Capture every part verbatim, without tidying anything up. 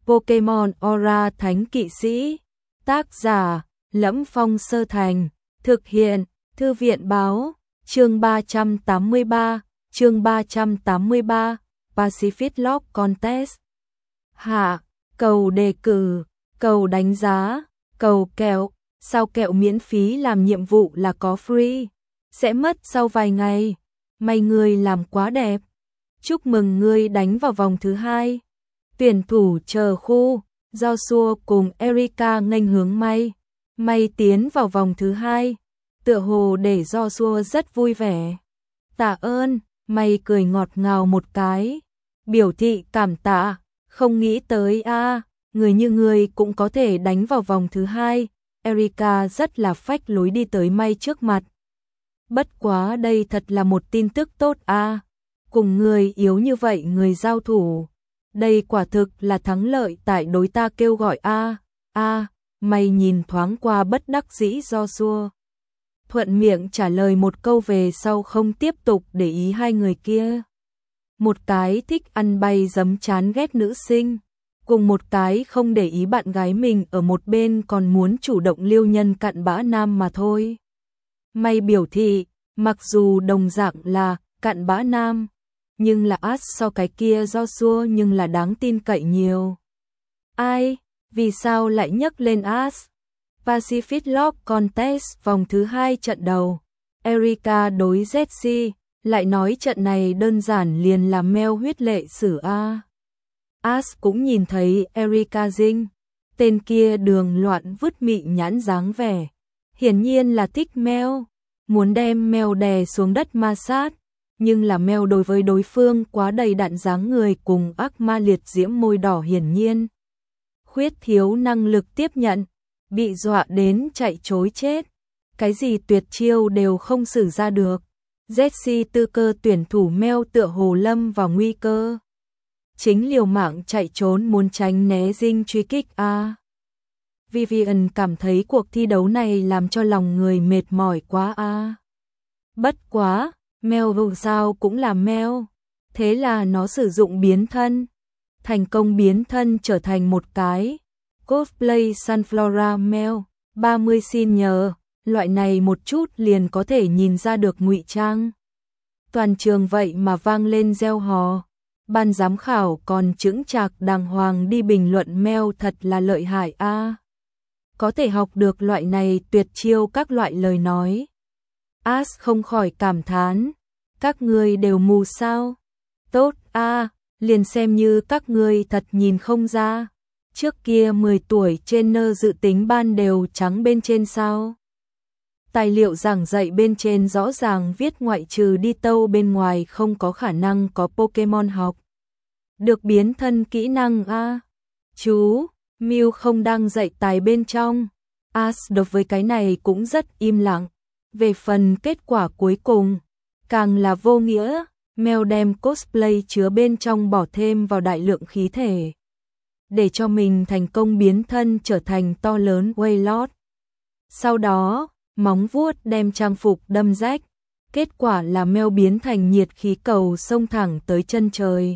Pokemon Aura Thánh Kỵ Sĩ. Tác giả: Lẫm Phong Sơ Thành. Thực hiện: Thư viện Báo. Chương ba trăm tám mươi ba, chương ba trăm tám mươi ba, Pacific Log Contest. Hạ, cầu đề cử, cầu đánh giá, cầu kẹo, sao kẹo miễn phí làm nhiệm vụ là có free, sẽ mất sau vài ngày. May ngươi làm quá đẹp. Chúc mừng ngươi đánh vào vòng thứ hai. Tuyển thủ chờ khu, Joshua cùng Erika nghênh hướng May. May tiến vào vòng thứ hai, tựa hồ để Joshua rất vui vẻ. Tạ ơn, May cười ngọt ngào một cái, biểu thị cảm tạ, không nghĩ tới a, à, người như ngươi cũng có thể đánh vào vòng thứ hai. Erika rất là phách lối đi tới May trước mặt. Bất quá đây thật là một tin tức tốt a, à. Cùng người yếu như vậy người giao thủ, đây quả thực là thắng lợi tại đối ta kêu gọi a. À. A, à, May nhìn thoáng qua bất đắc dĩ Joshua, thuận miệng trả lời một câu về sau không tiếp tục để ý hai người kia. Một cái thích ăn bay giấm chán ghét nữ sinh, cùng một cái không để ý bạn gái mình ở một bên còn muốn chủ động liêu nhân cặn bã nam mà thôi. May biểu thị, mặc dù đồng dạng là cặn bã nam, nhưng là Ash so cái kia Joshua nhưng là đáng tin cậy nhiều. Ai? Vì sao lại nhắc lên Ash? Pacific Log Contest vòng thứ hai trận đầu, Erika đối Jessie, lại nói trận này đơn giản liền là Mel huyết lệ sử a. Ash cũng nhìn thấy Erika dinh, tên kia đường loạn vứt mị nhãn dáng vẻ, hiển nhiên là thích Mel, muốn đem Mel đè xuống đất ma sát, nhưng là Mel đối với đối phương quá đầy đặn dáng người cùng ác ma liệt diễm môi đỏ hiển nhiên khuyết thiếu năng lực tiếp nhận, bị dọa đến chạy trối chết, cái gì tuyệt chiêu đều không sử ra được. Jessie tư cơ tuyển thủ Mel tựa hồ lâm vào nguy cơ, chính liều mạng chạy trốn muốn tránh né dinh truy kích a. À. Vivian cảm thấy cuộc thi đấu này làm cho lòng người mệt mỏi quá a. À. Bất quá, Mel dù sao cũng là Mel, thế là nó sử dụng biến thân, thành công biến thân trở thành một cái cosplay Sunflora Mel. ba mươi xin nhờ, loại này một chút liền có thể nhìn ra được ngụy trang. Toàn trường vậy mà vang lên reo hò. Ban giám khảo còn chững chạc đàng hoàng đi bình luận Mel thật là lợi hại a. À. Có thể học được loại này tuyệt chiêu các loại lời nói. Ash không khỏi cảm thán, các ngươi đều mù sao? Tốt a, à, liền xem như các ngươi thật nhìn không ra. Trước kia mười tuổi trên nơ dự tính ban đều trắng bên trên sao? Tài liệu giảng dạy bên trên rõ ràng viết ngoại trừ đi tâu bên ngoài không có khả năng có Pokemon học được biến thân kỹ năng a. À. Chú, Mew không đang dạy tài bên trong. Ash đối với cái này cũng rất im lặng. Về phần kết quả cuối cùng, càng là vô nghĩa, Mel đem cosplay chứa bên trong bỏ thêm vào đại lượng khí thể, để cho mình thành công biến thân trở thành to lớn Wailord. Sau đó, móng vuốt đem trang phục đâm rách, kết quả là Mel biến thành nhiệt khí cầu xông thẳng tới chân trời.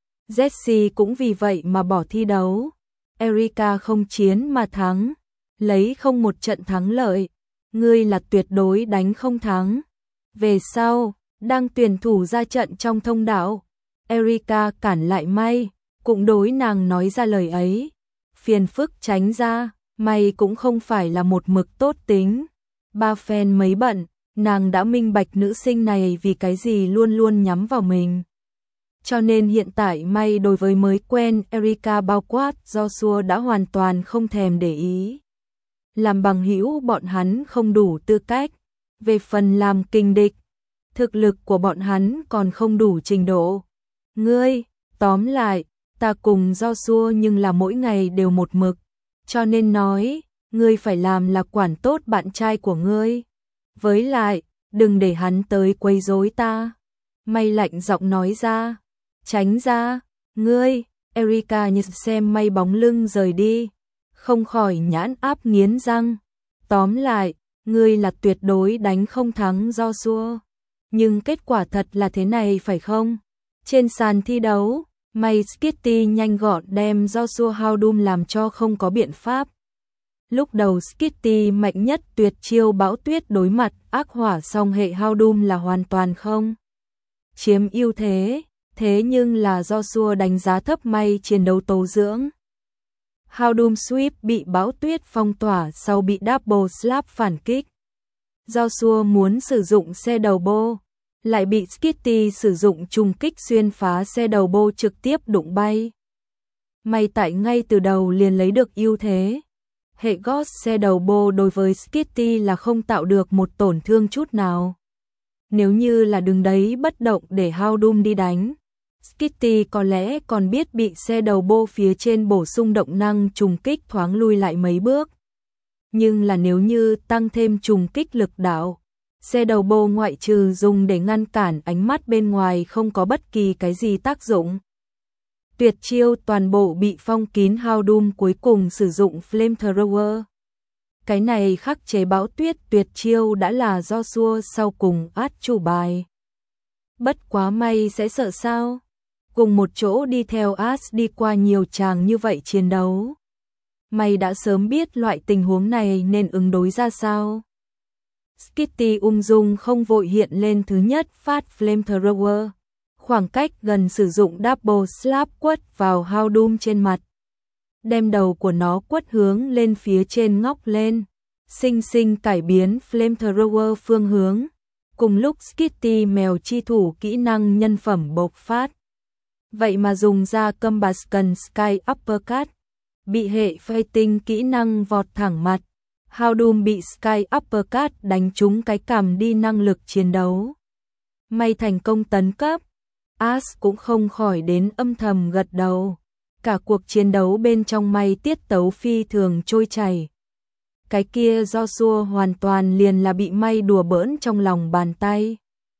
Jessie cũng vì vậy mà bỏ thi đấu. Erika không chiến mà thắng, lấy không một trận thắng lợi. Ngươi là tuyệt đối đánh không thắng. Về sau, đang tuyển thủ ra trận trong thông đạo, Erika cản lại May, cũng đối nàng nói ra lời ấy. Phiền phức tránh ra, May cũng không phải là một mực tốt tính. Ba fan mấy bận, nàng đã minh bạch nữ sinh này vì cái gì luôn luôn nhắm vào mình. Cho nên hiện tại May đối với mới quen Erika bao quát Joshua đã hoàn toàn không thèm để ý. Làm bằng hữu bọn hắn không đủ tư cách. Về phần làm kình địch, thực lực của bọn hắn còn không đủ trình độ. Ngươi, tóm lại, ta cùng Joshua nhưng là mỗi ngày đều một mực. Cho nên nói, ngươi phải làm là quản tốt bạn trai của ngươi. Với lại, đừng để hắn tới quấy rối ta. May lạnh giọng nói ra. Tránh ra, ngươi. Erika nhìn xem May bóng lưng rời đi, không khỏi nhãn áp nghiến răng. Tóm lại, ngươi là tuyệt đối đánh không thắng Joshua. Nhưng kết quả thật là thế này phải không? Trên sàn thi đấu, May Skitty nhanh gọn đem Joshua Houndoom làm cho không có biện pháp. Lúc đầu Skitty mạnh nhất tuyệt chiêu bão tuyết đối mặt ác hỏa song hệ Houndoom là hoàn toàn không chiếm ưu thế, thế nhưng là Joshua đánh giá thấp May chiến đấu tố dưỡng. Houndoom Sweep bị bão tuyết phong tỏa sau bị Double Slap phản kích. Joshua muốn sử dụng xe đầu bô, lại bị Skitty sử dụng trùng kích xuyên phá xe đầu bô trực tiếp đụng bay. May tại ngay từ đầu liền lấy được ưu thế. Hệ Ghost xe đầu bô đối với Skitty là không tạo được một tổn thương chút nào. Nếu như là đứng đấy bất động để Houndoom đi đánh, Skitty có lẽ còn biết bị xe đầu bô phía trên bổ sung động năng trùng kích thoáng lui lại mấy bước. Nhưng là nếu như tăng thêm trùng kích lực đạo, xe đầu bô ngoại trừ dùng để ngăn cản ánh mắt bên ngoài không có bất kỳ cái gì tác dụng. Tuyệt chiêu toàn bộ bị phong kín. Houndoom cuối cùng sử dụng Flamethrower. Cái này khắc chế bão tuyết tuyệt chiêu đã là Joshua sau cùng át chủ bài. Bất quá May sẽ sợ sao? Cùng một chỗ đi theo Ash đi qua nhiều tràng như vậy chiến đấu. May đã sớm biết loại tình huống này nên ứng đối ra sao. Skitty ung dung không vội hiện lên thứ nhất phát Flamethrower. Khoảng cách gần sử dụng Double Slap quất vào Houndoom trên mặt. Đem đầu của nó quất hướng lên phía trên ngóc lên. Sinh sinh cải biến Flamethrower phương hướng. Cùng lúc Skitty mèo chi thủ kỹ năng nhân phẩm bộc phát. Vậy mà dùng ra Combustion Sky Uppercut. Bị hệ Fighting kỹ năng vọt thẳng mặt. Houndoom bị Sky Uppercut đánh trúng cái cằm đi năng lực chiến đấu. May thành công tấn cấp. Ash cũng không khỏi đến âm thầm gật đầu. Cả cuộc chiến đấu bên trong May tiết tấu phi thường trôi chảy. Cái kia Joshua hoàn toàn liền là bị May đùa bỡn trong lòng bàn tay.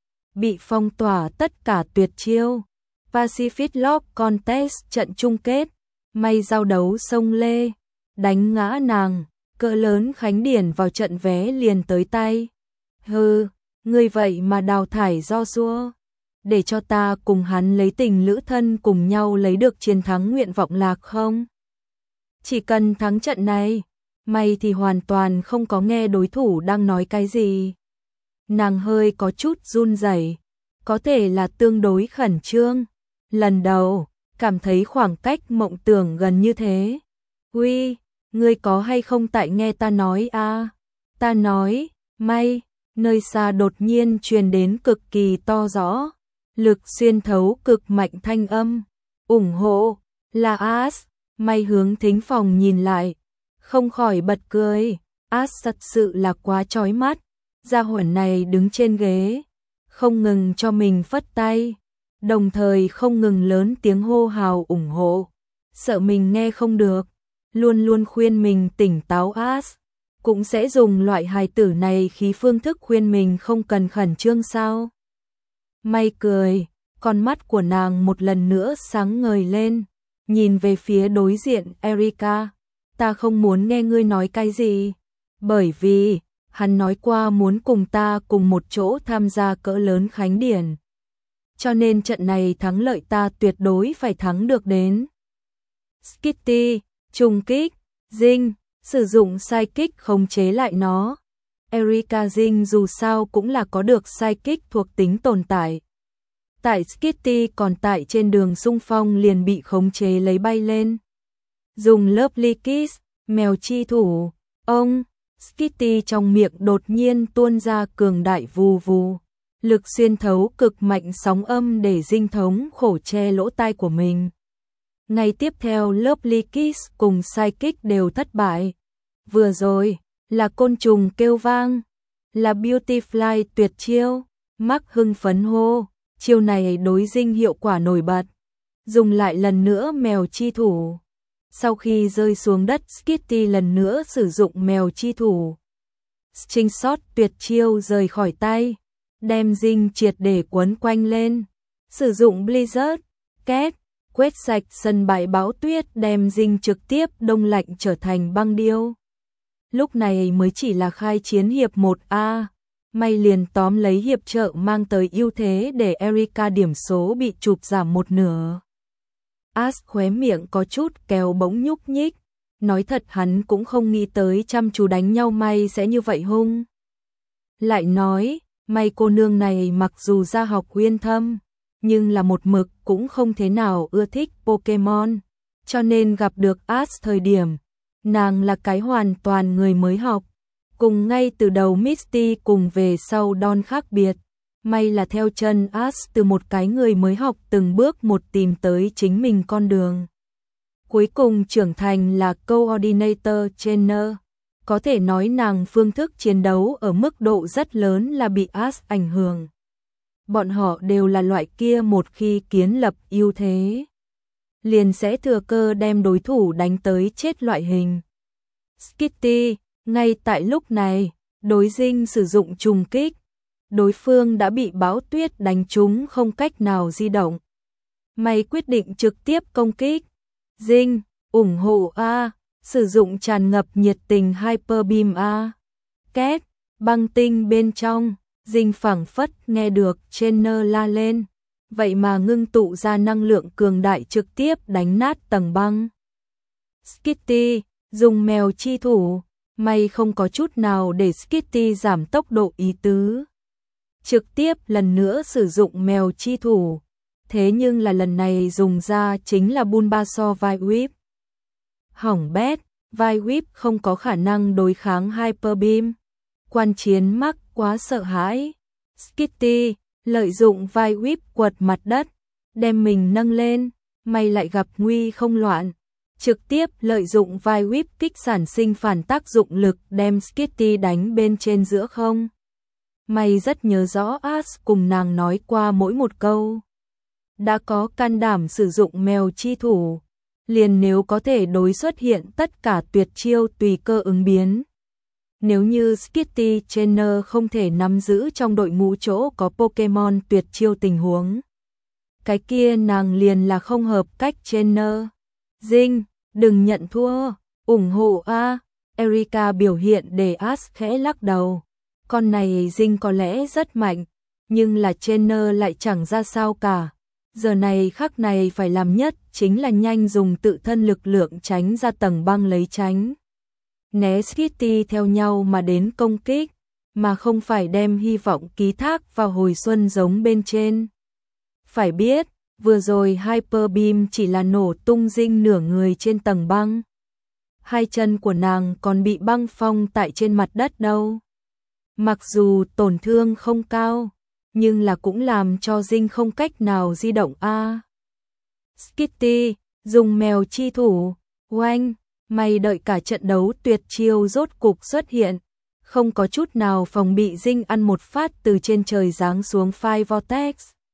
Bị phong tỏa tất cả tuyệt chiêu. Pacific Lock Contest trận chung kết. May giao đấu sông lê. Đánh ngã nàng. Cỡ lớn khánh điển vào trận vé liền tới tay. Hừ, ngươi vậy mà đào thải Joshua. Để cho ta cùng hắn lấy tình lữ thân cùng nhau lấy được chiến thắng nguyện vọng lạc không? Chỉ cần thắng trận này, May thì hoàn toàn không có nghe đối thủ đang nói cái gì. Nàng hơi có chút run rẩy, có thể là tương đối khẩn trương. Lần đầu, cảm thấy khoảng cách mộng tưởng gần như thế. Uy, ngươi có hay không tại nghe ta nói a? À? Ta nói, May, nơi xa đột nhiên truyền đến cực kỳ to rõ. Lực xuyên thấu cực mạnh thanh âm. Ủng hộ, là Ash. May hướng thính phòng nhìn lại. Không khỏi bật cười. Ash thật sự là quá chói mắt. Gia hỏa này đứng trên ghế. Không ngừng cho mình phất tay. Đồng thời không ngừng lớn tiếng hô hào ủng hộ. Sợ mình nghe không được. Luôn luôn khuyên mình tỉnh táo. Ash cũng sẽ dùng loại hài tử này khí phương thức khuyên mình không cần khẩn trương sao. May cười, con mắt của nàng một lần nữa sáng ngời lên, nhìn về phía đối diện Erika. Ta không muốn nghe ngươi nói cái gì, bởi vì hắn nói qua muốn cùng ta cùng một chỗ tham gia cỡ lớn khánh điển. Cho nên trận này thắng lợi ta tuyệt đối phải thắng được đến. Skitty, trùng kích, Dinh, sử sai sidekick khống chế lại nó. Erika Dinh dù sao cũng là có được sidekick thuộc tính tồn tại. Tại Skitty còn tại trên đường xung phong liền bị khống chế lấy bay lên. Dùng Lovely Kiss, mèo chi thủ, ông, Skitty trong miệng đột nhiên tuôn ra cường đại vù vù. Lực xuyên thấu cực mạnh sóng âm để Dinh thống khổ che lỗ tai của mình. Ngay tiếp theo Lovely Kiss cùng sidekick đều thất bại. Vừa rồi, là côn trùng kêu vang, là Beautyfly tuyệt chiêu, Mắc hưng phấn hô. Chiêu này đối Dinh hiệu quả nổi bật. Dùng lại lần nữa mèo chi thủ. Sau khi rơi xuống đất, Skitty lần nữa sử dụng mèo chi thủ. String shot tuyệt chiêu rời khỏi tay, đem Dinh triệt để quấn quanh lên. Sử dụng Blizzard, Cat, quét sạch sân bãi bão tuyết đem Dinh trực tiếp đông lạnh trở thành băng điêu. Lúc này mới chỉ là khai chiến hiệp một A. May liền tóm lấy hiệp trợ mang tới ưu thế để Erika điểm số bị chụp giảm một nửa. As khóe miệng có chút kéo bỗng nhúc nhích. Nói thật hắn cũng không nghĩ tới chăm chú đánh nhau May sẽ như vậy hung. Lại nói, May cô nương này mặc dù ra học uyên thâm, nhưng là một mực cũng không thế nào ưa thích Pokemon. Cho nên gặp được As thời điểm, nàng là cái hoàn toàn người mới học. Cùng ngay từ đầu Misty cùng về sau Dawn khác biệt. May là theo chân As từ một cái người mới học từng bước một tìm tới chính mình con đường. Cuối cùng trưởng thành là Coordinator Trainer. Có thể nói nàng phương thức chiến đấu ở mức độ rất lớn là bị As ảnh hưởng. Bọn họ đều là loại kia một khi kiến lập ưu thế, liền sẽ thừa cơ đem đối thủ đánh tới chết loại hình. Skitty, ngay tại lúc này, đối dinh sử dụng trùng kích. Đối phương đã bị bão tuyết đánh trúng không cách nào di động. May quyết định trực tiếp công kích. Dinh, ủng hộ A, sử dụng tràn ngập nhiệt tình Hyper Beam A. Két, băng tinh bên trong, Dinh phảng phất nghe được trainer la lên. Vậy mà ngưng tụ ra năng lượng cường đại trực tiếp đánh nát tầng băng. Skitty, dùng mèo chi thủ, May không có chút nào để Skitty giảm tốc độ ý tứ. Trực tiếp lần nữa sử dụng mèo chi thủ, thế nhưng là lần này dùng ra chính là Bulbasaur Vibe. Hỏng bét, Vibe không có khả năng đối kháng Hyper Beam. Quan chiến mắc quá sợ hãi. Skitty lợi dụng Vibe quật mặt đất, đem mình nâng lên, May lại gặp nguy không loạn. Trực tiếp lợi dụng Vibe kích sản sinh phản tác dụng lực đem Skitty đánh bên trên giữa không. May rất nhớ rõ As cùng nàng nói qua mỗi một câu. Đã có can đảm sử dụng mèo chi thủ, liền nếu có thể đối xuất hiện tất cả tuyệt chiêu tùy cơ ứng biến. Nếu như Skitty Trainer không thể nắm giữ trong đội ngũ chỗ có Pokemon tuyệt chiêu tình huống, cái kia nàng liền là không hợp cách Trainer. Dinh, đừng nhận thua, ủng hộ A. Erika biểu hiện để As khẽ lắc đầu. Con này Dinh có lẽ rất mạnh, nhưng là Trainer lại chẳng ra sao cả. Giờ này khắc này phải làm nhất chính là nhanh dùng tự thân lực lượng tránh ra tầng băng lấy tránh. Né Skitty theo nhau mà đến công kích, mà không phải đem hy vọng ký thác vào hồi xuân giống bên trên. Phải biết, vừa rồi Hyper Beam chỉ là nổ tung Dinh nửa người trên tầng băng. Hai chân của nàng còn bị băng phong tại trên mặt đất đâu. Mặc dù tổn thương không cao, nhưng là cũng làm cho Dinh không cách nào di động a. Skitty, dùng mèo chi thủ, oanh, May đợi cả trận đấu tuyệt chiêu rốt cục xuất hiện, không có chút nào phòng bị Dinh ăn một phát từ trên trời giáng xuống Fire Vortex.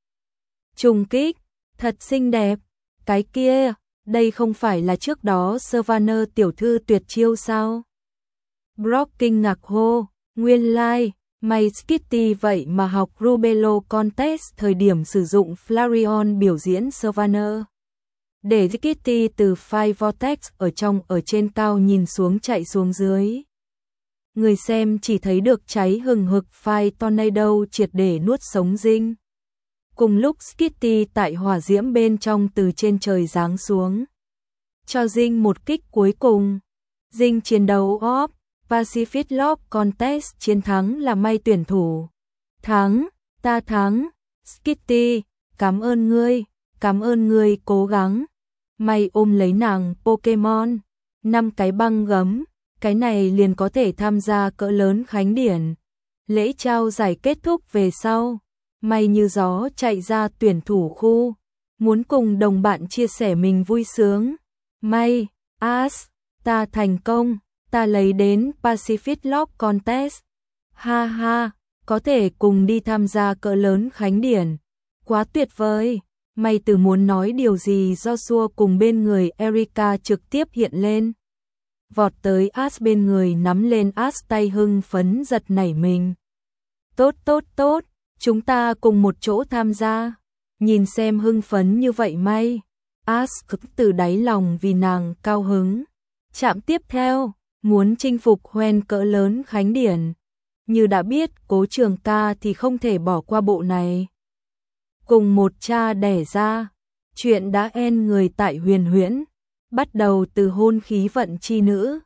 Trùng kích, thật xinh đẹp, cái kia, đây không phải là trước đó Savannah tiểu thư tuyệt chiêu sao? Brock kinh ngạc hô, nguyên lai, like, May Skitty vậy mà học Rubelo Contest thời điểm sử dụng Flareon biểu diễn Savannah. Để Skitty từ Fire Vortex ở trong ở trên cao nhìn xuống chạy xuống dưới. Người xem chỉ thấy được cháy hừng hực Fire Tornado triệt để nuốt sống Dinh. Cùng lúc Skitty tại hỏa diễm bên trong từ trên trời giáng xuống, cho Dinh một kích cuối cùng. Dinh chiến đấu off, Pacific Lock Contest chiến thắng là May tuyển thủ. Thắng, ta thắng, Skitty, cảm ơn ngươi, cảm ơn ngươi cố gắng. May ôm lấy nàng Pokemon, năm cái băng gấm, cái này liền có thể tham gia cỡ lớn khánh điển. Lễ trao giải kết thúc về sau, May như gió chạy ra tuyển thủ khu, muốn cùng đồng bạn chia sẻ mình vui sướng. May, As, ta thành công, ta lấy đến Pacific Lock Contest. Ha ha, có thể cùng đi tham gia cỡ lớn khánh điển. Quá tuyệt vời. May từ muốn nói điều gì Joshua cùng bên người Erika trực tiếp hiện lên. Vọt tới As bên người nắm lên As tay hưng phấn giật nảy mình. Tốt tốt tốt, chúng ta cùng một chỗ tham gia. Nhìn xem hưng phấn như vậy May. As cực từ đáy lòng vì nàng cao hứng. Chạm tiếp theo, muốn chinh phục hoen cỡ lớn khánh điển. Như đã biết Cố Trường Ca thì không thể bỏ qua bộ này. Cùng một cha đẻ ra, Chuyện đã en người tại huyền huyễn, bắt đầu từ hôn khí vận chi nữ,